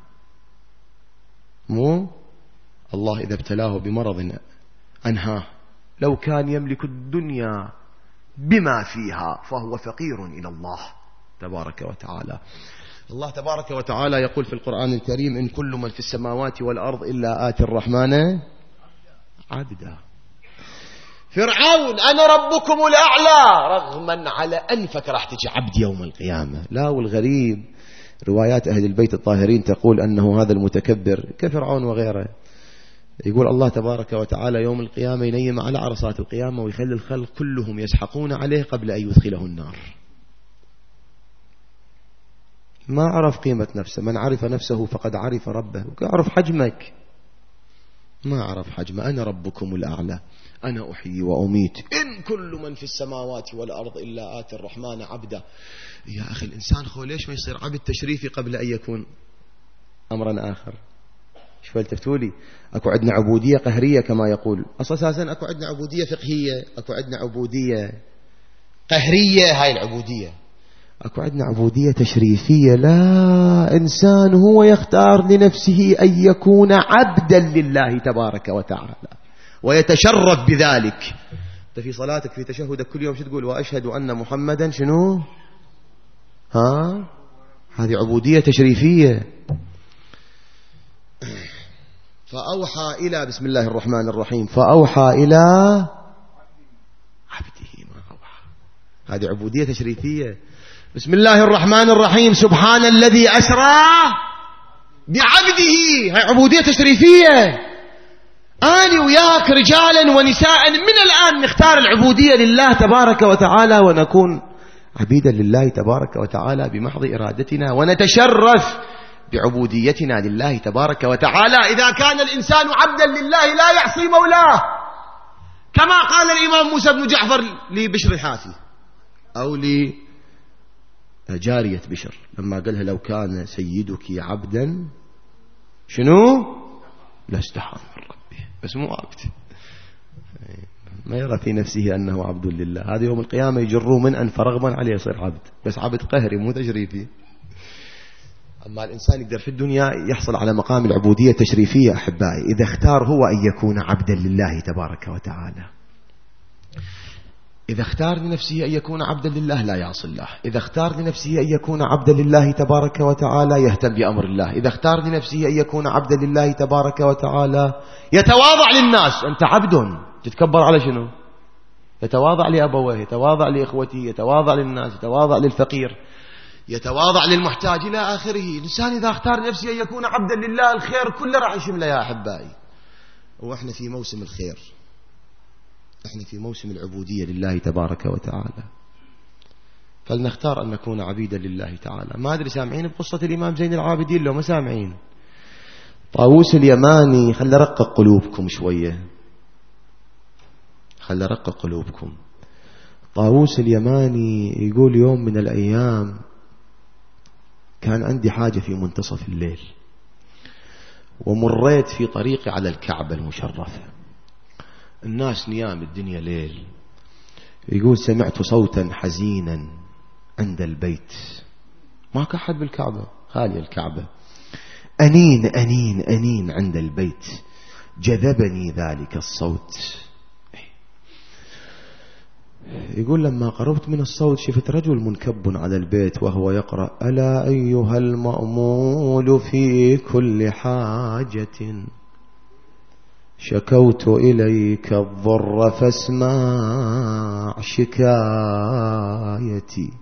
مو الله إذا ابتلاه بمرض أنهاه. لو كان يملك الدنيا بما فيها فهو فقير إلى الله تبارك وتعالى. الله تبارك وتعالى يقول في القرآن الكريم: إن كل من في السماوات والأرض إلا آتي الرحمن عبدا. فرعون: أنا ربكم الأعلى، رغما على أنفك راح تجي عبد يوم القيامة. لا، والغريب روايات أهل البيت الطاهرين تقول أنه هذا المتكبر كفرعون وغيره، يقول الله تبارك وتعالى يوم القيامة ينيم على عرصات القيامة ويخلي الخلق كلهم يسحقون عليه قبل أن يدخله النار. ما عرف قيمة نفسه. من عرف نفسه فقد عرف ربه. اعرف حجمك. ما عرف حجمه. أنا ربكم الأعلى، أنا أحيي وأميت، إن كل من في السماوات والأرض إلا آتي الرحمن عبدا. يا أخي الإنسان خو ليش ما يصير عبد تشريفي قبل أن يكون أمرا آخر؟ شو التفتولي؟ أكو عندنا عبودية قهرية كما يقول. أساسا أكو عندنا عبودية فقهية، أكو عندنا عبودية قهرية، هاي العبودية. أكو عندنا عبودية تشريفية. لا، إنسان هو يختار لنفسه أن يكون عبدا لله تبارك وتعالى ويتشرف بذلك. أنت في صلاتك في تشهدك كل يوم شو تقول؟ وأشهد أن محمدا شنو؟ هذه عبودية تشريفية. فأوحى إلى، بسم الله الرحمن الرحيم، فأوحى إلى عبده ما أوحى. هذه عبودية تشريفية. بسم الله الرحمن الرحيم، سبحان الذي أسرى بعبده، هاي عبودية تشريفية. أنا وياك رجالا ونساء من الآن نختار العبودية لله تبارك وتعالى ونكون عبيدا لله تبارك وتعالى بمحض إرادتنا، ونتشرف بعبوديتنا لله تبارك وتعالى. إذا كان الإنسان عبدا لله لا يعصي مولاه، كما قال الإمام موسى بن جعفر لبشر الحافي أو لجارية بشر لما قالها: لو كان سيدك عبدا شنو؟ لا استحى من ربه، بس مو عبد، ما يرى في نفسه أنه عبد لله. هذا يوم القيامة يجروه من أنف رغبا عليه يصير عبد، بس عبد قهري مو تشريفي. أما الإنسان يقدر في الدنيا يحصل على مقام العبودية تشريفية أحبائي إذا اختار هو أن يكون عبدا لله تبارك وتعالى. إذا اختار لنفسه أن يكون عبدا لله لا يعصي الله، إذا اختار لنفسه أن يكون عبدا لله تبارك وتعالى يهتم بأمر الله، إذا اختار لنفسه أن يكون عبدا لله تبارك وتعالى يتواضع للناس. أنت عبد، تتكبر على شنو؟ يتواضع لأبويه، يتواضع لإخوته، يتواضع للناس، يتواضع للفقير، يتواضع للمحتاج إلى آخره. الإنسان إذا اختار نفسه أن يكون عبدا لله الخير كله راح يشمله يا أحبائي. وإحنا في موسم الخير، احنا في موسم العبودية لله تبارك وتعالى، فلنختار أن نكون عبيدا لله تعالى. ما أدري سامعين بقصة الإمام زين العابدين لو ما سامعين؟ طاووس اليماني، خلي رقق قلوبكم شوية، خلي رقق قلوبكم. طاووس اليماني يقول يوم من الأيام كان عندي حاجة في منتصف الليل، ومريت في طريقي على الكعبة المشرفة، الناس نيام، الدنيا ليل. يقول سمعت صوتا حزينا عند البيت، ما كحد بالكعبة، خالي الكعبة، أنين أنين أنين عند البيت، جذبني ذلك الصوت. يقول لما قربت من الصوت شفت رجل منكب على البيت وهو يقرأ ألا أيها المأمول في كل حاجة شكوت إليك الضر فاسمع شكايتي،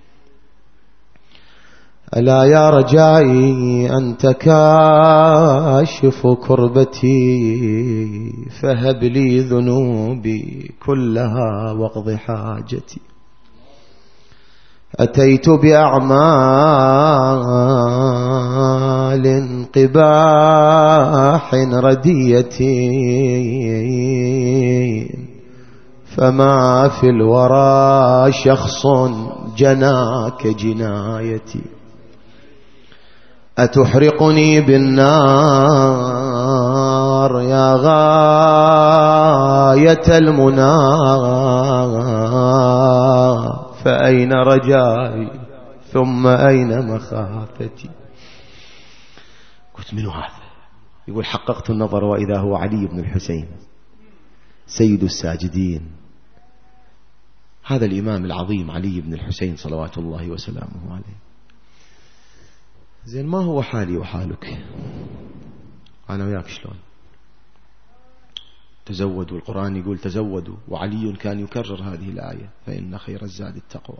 ألا يا رجائي أنت كاشف كربتي فهب لي ذنوبي كلها واقض حاجتي، أتيت بأعمال قباح ردية فما في الورى شخص جناك جنايتي، أتحرقني بالنار يا غاية المنى فأين رجائي ثم أين مخافتي. قلت منو هذا؟ يقول حققت النظر وإذا هو علي بن الحسين سيد الساجدين، هذا الإمام العظيم علي بن الحسين صلوات الله وسلامه عليه. زين ما هو حالي وحالك؟ أنا وياك شلون؟ تزودوا، القرآن يقول تزودوا، وعلي كان يكرر هذه الآية فإن خير الزاد التقوى.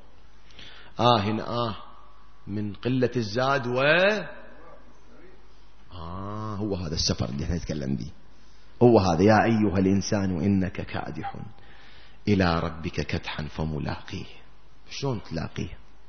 من قلة الزاد هو هذا السفر اللي احنا نتكلم به، هو هذا يا أيها الإنسان إنك كادح إلى ربك كدحا فملاقيه. شلون تلاقيه؟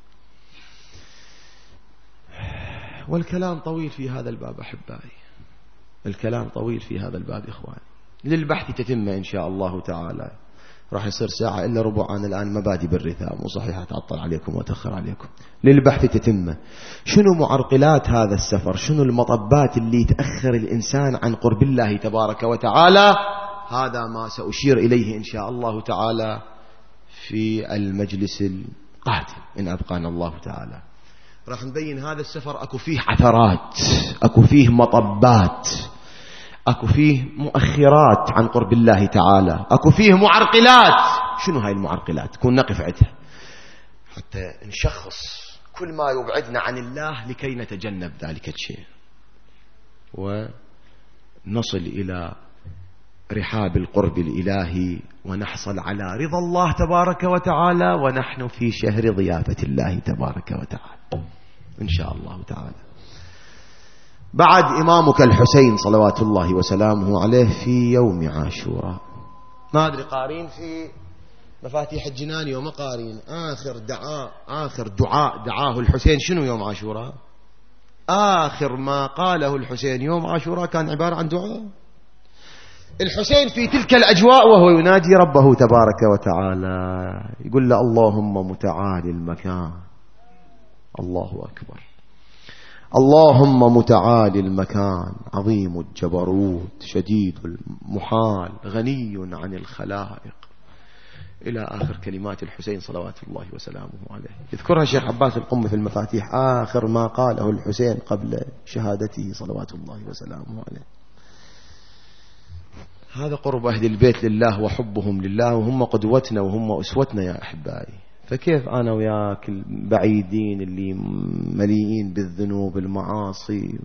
والكلام طويل في هذا الباب أحبائي، الكلام طويل في هذا الباب إخواني. للبحث تتم إن شاء الله تعالى، راح يصير ساعة إلا ربع عن الآن مبادئ بالرثاء، مو صحيح أتعطل عليكم وأتأخر عليكم. للبحث تتم شنو معرقلات هذا السفر، شنو المطبات اللي تأخر الإنسان عن قرب الله تبارك وتعالى. هذا ما سأشير إليه إن شاء الله تعالى في المجلس القادم إن أبقانا الله تعالى. راح نبين هذا السفر أكو فيه عثرات، أكو فيه مطبات، أكو فيه مؤخرات عن قرب الله تعالى، أكو فيه معرقلات. شنو هاي المعرقلات؟ كون نقف عندها حتى نشخص كل ما يبعدنا عن الله لكي نتجنب ذلك الشيء ونصل إلى رحاب القرب الإلهي ونحصل على رضا الله تبارك وتعالى ونحن في شهر ضيافة الله تبارك وتعالى إن شاء الله تعالى. بعد إمامك الحسين صلوات الله وسلامه عليه في يوم عاشوراء، ما أدري قارين في مفاتيح الجنان يوم قارين آخر دعاء دعاه الحسين شنو يوم عاشوراء؟ آخر ما قاله الحسين يوم عاشوراء كان عبارة عن دعاء. الحسين في تلك الأجواء وهو يناجي ربه تبارك وتعالى يقول له اللهم متعالي المكان، الله أكبر، اللهم متعالي المكان، عظيم الجبروت، شديد المحال، غني عن الخلائق، إلى آخر كلمات الحسين صلوات الله وسلامه عليه. يذكرها الشيخ عباس القم في المفاتيح، آخر ما قاله الحسين قبل شهادته صلوات الله وسلامه عليه. هذا قرب أهل البيت لله وحبهم لله، وهم قدوتنا وهم أسوتنا يا أحبائي. فكيف أنا وياك البعيدين اللي مليئين بالذنوب المعاصي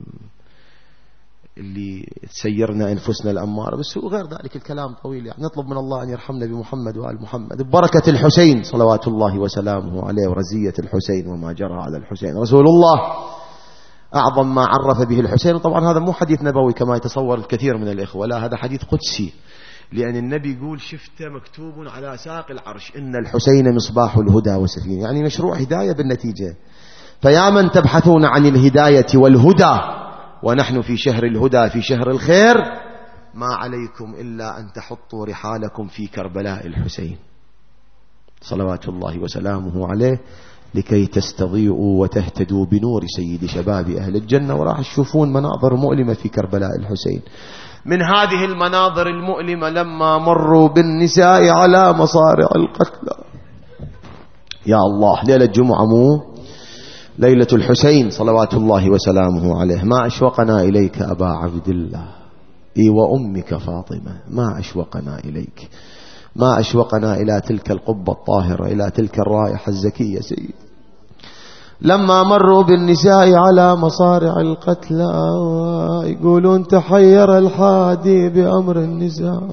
اللي تسيرنا أنفسنا الأمارة، بس وغير ذلك الكلام طويل. يعني نطلب من الله أن يرحمنا بمحمد وآل محمد ببركة الحسين صلوات الله وسلامه عليه، ورزية الحسين وما جرى على الحسين. رسول الله أعظم ما عرف به الحسين، طبعا هذا مو حديث نبوي كما يتصور الكثير من الإخوة، لا هذا حديث قدسي، لأن النبي يقول شفته مكتوب على ساق العرش إن الحسين مصباح الهدى وسفينة، يعني مشروع هداية بالنتيجة. فيا من تبحثون عن الهداية والهدى ونحن في شهر الهدى في شهر الخير، ما عليكم إلا أن تحطوا رحالكم في كربلاء الحسين صلوات الله وسلامه عليه، لكي تستضيئوا وتهتدوا بنور سيد شباب أهل الجنة. وراح تشوفون مناظر مؤلمة في كربلاء الحسين. من هذه المناظر المؤلمة لما مروا بالنساء على مصارع القتلى، يا الله، ليلة جمعة مو ليلة الحسين صلوات الله وسلامه عليه. ما أشوقنا إليك أبا عبد الله وأمك فاطمة، ما أشوقنا إليك، ما أشوقنا إلى تلك القبة الطاهرة، إلى تلك الرائحة الزكية سيد. لما مروا بالنساء على مصارع القتلى يقولون تحير الحادي بأمر النساء،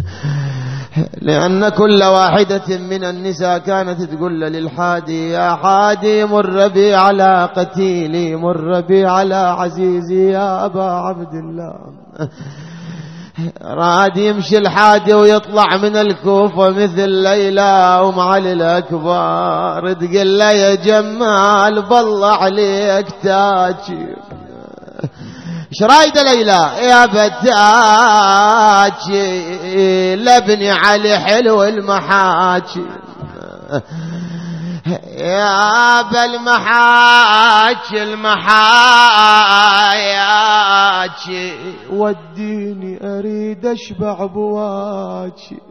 لأن كل واحدة من النساء كانت تقول للحادي يا حادي مر بي على قتيلي، مر بي على عزيزي يا أبا عبد الله. راد يمشي الحادي ويطلع من الكوفة مثل ليلى ومعلي الأكبر، تقول له يا جمال بالله عليك تاجي. ايش رايده ليلى؟ يا بتاجي لبني علي حلو المحاجي، يا بالمحاجي المحاياجي، وديني أريد أشبع بواجي.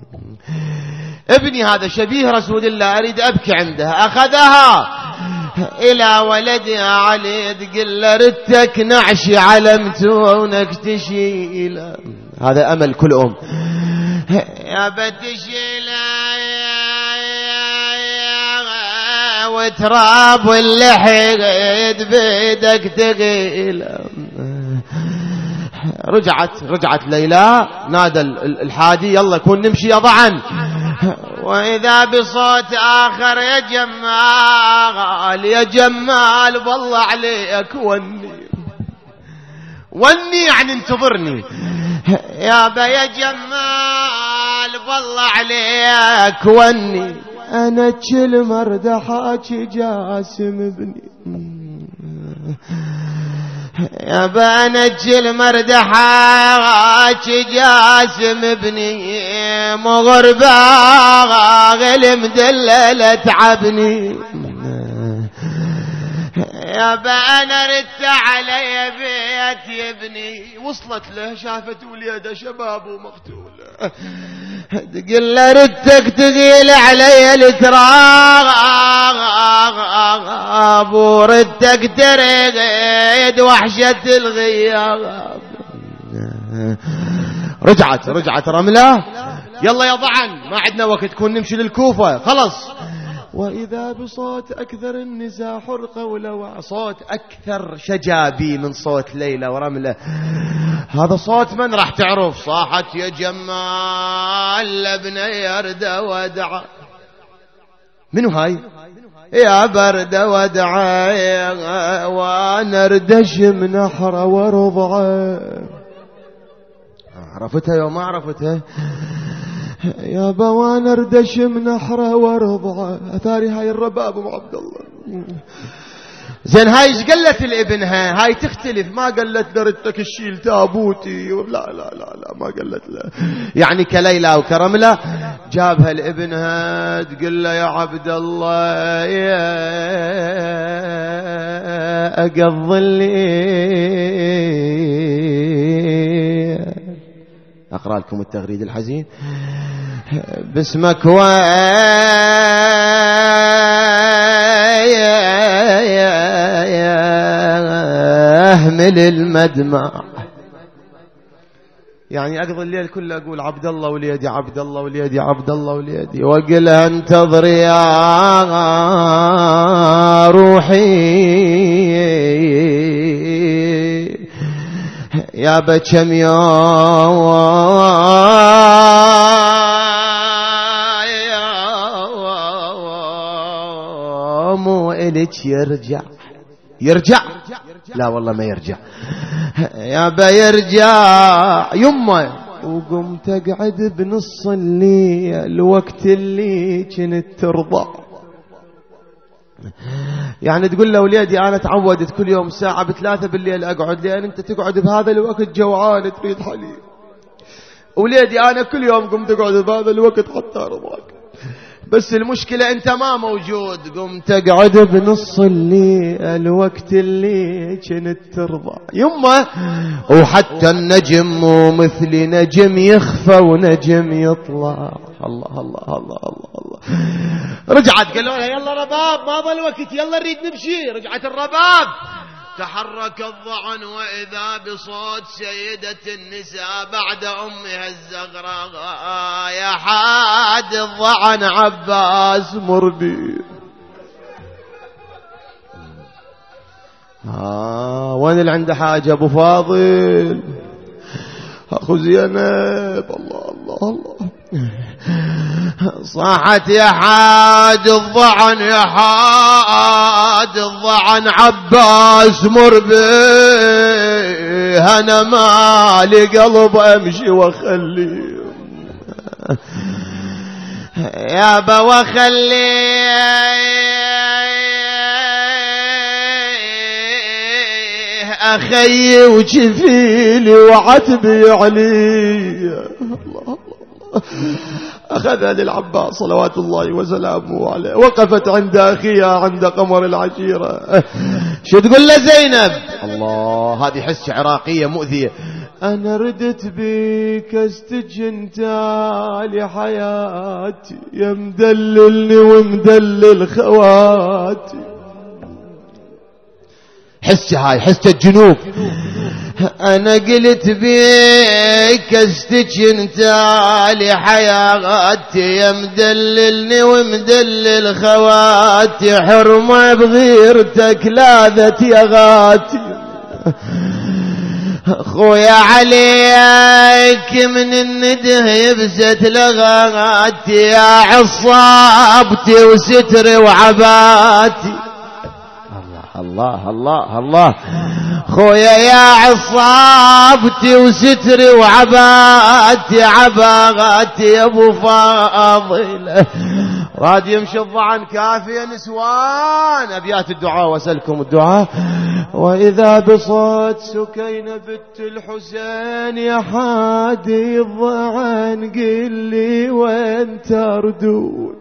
ابني هذا شبيه رسول الله أريد أبكي عنده، أخذها إلى ولدها علي تقول له ردتك نعشي علمتونك تشيله. هذا أمل كل أم، يا بتشيله وتراب اللحيد بيدك تغيله. رجعت ليلى، نادى الحادي يلا كون نمشي يا ضعن، وإذا بصوت آخر يا جمال يا جمال بالله عليك وني يعني انتظرني يابا يا جمال بالله عليك وني، أنا تشل مردحاك جاسم ابني، يا بنت المردحات جاسم ابني، مغربا غل مدلل تعبني، يا انا ردت علي بيت يبني. وصلت له شافت وليده شباب ومقتوله، تقول له ردتك تقيل علي التراب، وردتك تريد وحشة الغياب. رجعت رملة، يلا يا ضعن ما عندنا وقت تكون نمشي للكوفة خلص. وإذا بصوت أكثر النساء حرقة ولوع، صوت أكثر شجابي من صوت ليلى ورملة. هذا صوت من راح تعرف؟ صاحت يا جمال لابن يرد ودعا. منو هاي؟ يا برد ودعا وانا ردش من نحره ورضعه. عرفتها يوم ما عرفتها؟ يا بوان اردش من نحره ورضعه. اثاري هاي الرباب ابو عبد الله. زين هاي ايش قالت لابنها؟ هاي تختلف، ما قالت لردتك الشيل تابوتي، لا لا لا لا ما قالت له يعني كليلى وكرملة. جابها لابنها تقول له يا عبد الله يا أقضلي، أقرأ لكم التغريد الحزين. باسمك أهمل المدمع، يعني أقضي الليل كله أقول عبد الله وليدي عبد الله وليدي عبد الله وليدي، وأقول انتظر يا روحي يا بكم يوم وإلك يرجع لا والله ما يرجع يا بيرجع يمه. وقمت اقعد بنص الليل وقت اللي كنت ترضى، يعني تقول له وليدي انا تعودت كل يوم ساعة ب3 بالليل اقعد، لان انت تقعد بهذا الوقت جوعان تريد حليب، وليدي انا كل يوم قمت اقعد بهذا الوقت حتى ارضاك، بس المشكلة انت ما موجود. قمت اقعد بنص الليل وقت اللي كنت ترضى يمه. وحتى النجم مو مثل نجم يخفى ونجم يطلع. الله الله الله الله الله. رجعت قالوا لها يلا رباب ما ظل وقت يلا نريد نمشي. رجعت الرباب تحرك الضعن وإذا بصوت سيدة النساء بعد أمها الزغراء يا حاد الضعن عباس مربي. وين اللي عنده حاجة أبو فاضل؟ أخو زينب. الله الله الله. صاحت يا حاد الضعن يا حاد الضعن عباس مربي، أنا مالي قلب أمشي وأخلي يابا وأخلي أخي وجفيلي وعتبي علي. الله أخذها للعباس صلوات الله وسلامه عليه، وقفت عند أخيها عند قمر العشيرة. شو تقول له زينب؟ الله هذه حس عراقية مؤذية. أنا ردت بك استجن تالي حياتي يا مدللني ومدلل خواتي. حس هاي حس الجنوب. أنا قلت بيك استجن تالي حياتي يا مدللني ومدلل خواتي، حرمة بغيرتك لاذت يا غاتي. خويا عليك من النده يبست لغاتي يا عصابتي وستري وعباتي. الله الله الله. خويا يا عصابتي وستري وعباتي عباتي يا ابو فاضل. راد يمشي الضعن كافية نسوان. ابيات الدعاء واسألكم الدعاء. واذا بصوت سكينة بنت الحسين يا حادي الضعن قل لي وين تردون.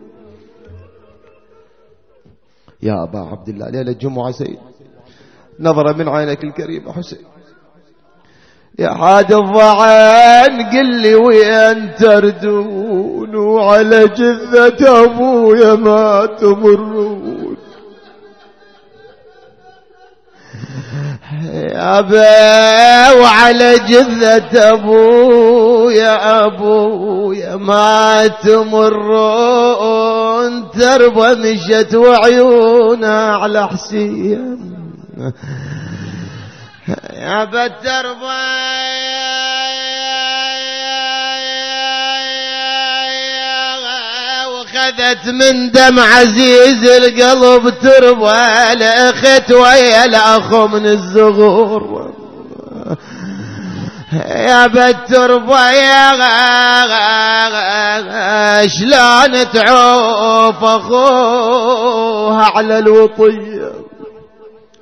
يا أبا عبد الله ليلة الجمعة سيد نظرة من عينك الكريمة حسين يا حاد الضعن قل لي وين تردون، وعلى جثة أبويا ما تمرون. يا أبا وعلى جثة أبويا ما تمرون، تربى مشت وعيونها على حسين يا بالتربى وخذت من دم عزيز القلب تربى الأخت ويا الأخو من الزغور يا بالتربى يا شلون تعوف أخوها على الوطية.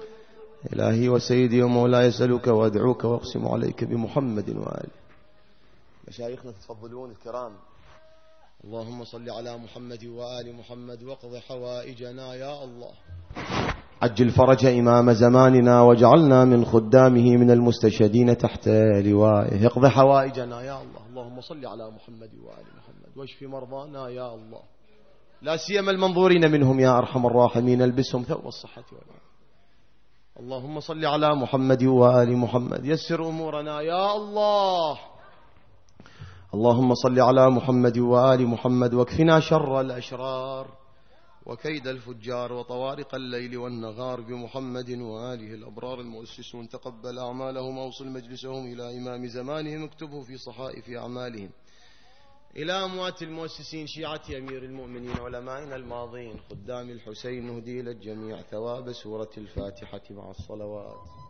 إلهي وسيدي ومولاي أسألك وأدعوك وأقسم عليك بمحمد وآله. مشايخنا تفضلون الكرام، اللهم صل على محمد وآل محمد واقض حوائجنا يا الله. عجل فرج إمام زماننا واجعلنا من خدامه من المستشهدين تحت لوائه. اقض حوائجنا يا الله. اللهم صل على محمد وآل محمد واشف مرضانا يا الله، لا سيما المنظورين منهم يا أرحم الراحمين، البسهم ثوب الصحة والعافية. اللهم صل على محمد وآل محمد، يسر أمورنا يا الله. اللهم صل على محمد وآل محمد واكفنا شر الأشرار وكيد الفجار وطوارق الليل والنهار بمحمد وآله الأبرار المؤسسون. تقبل أعمالهم، أوصل مجلسهم إلى إمام زمانهم، اكتبه في صحائف أعمالهم. إلى أموات المؤسسين شيعة أمير المؤمنين علمائنا الماضين خدام الحسين، نهدي إلى الجميع ثواب سورة الفاتحة مع الصلوات.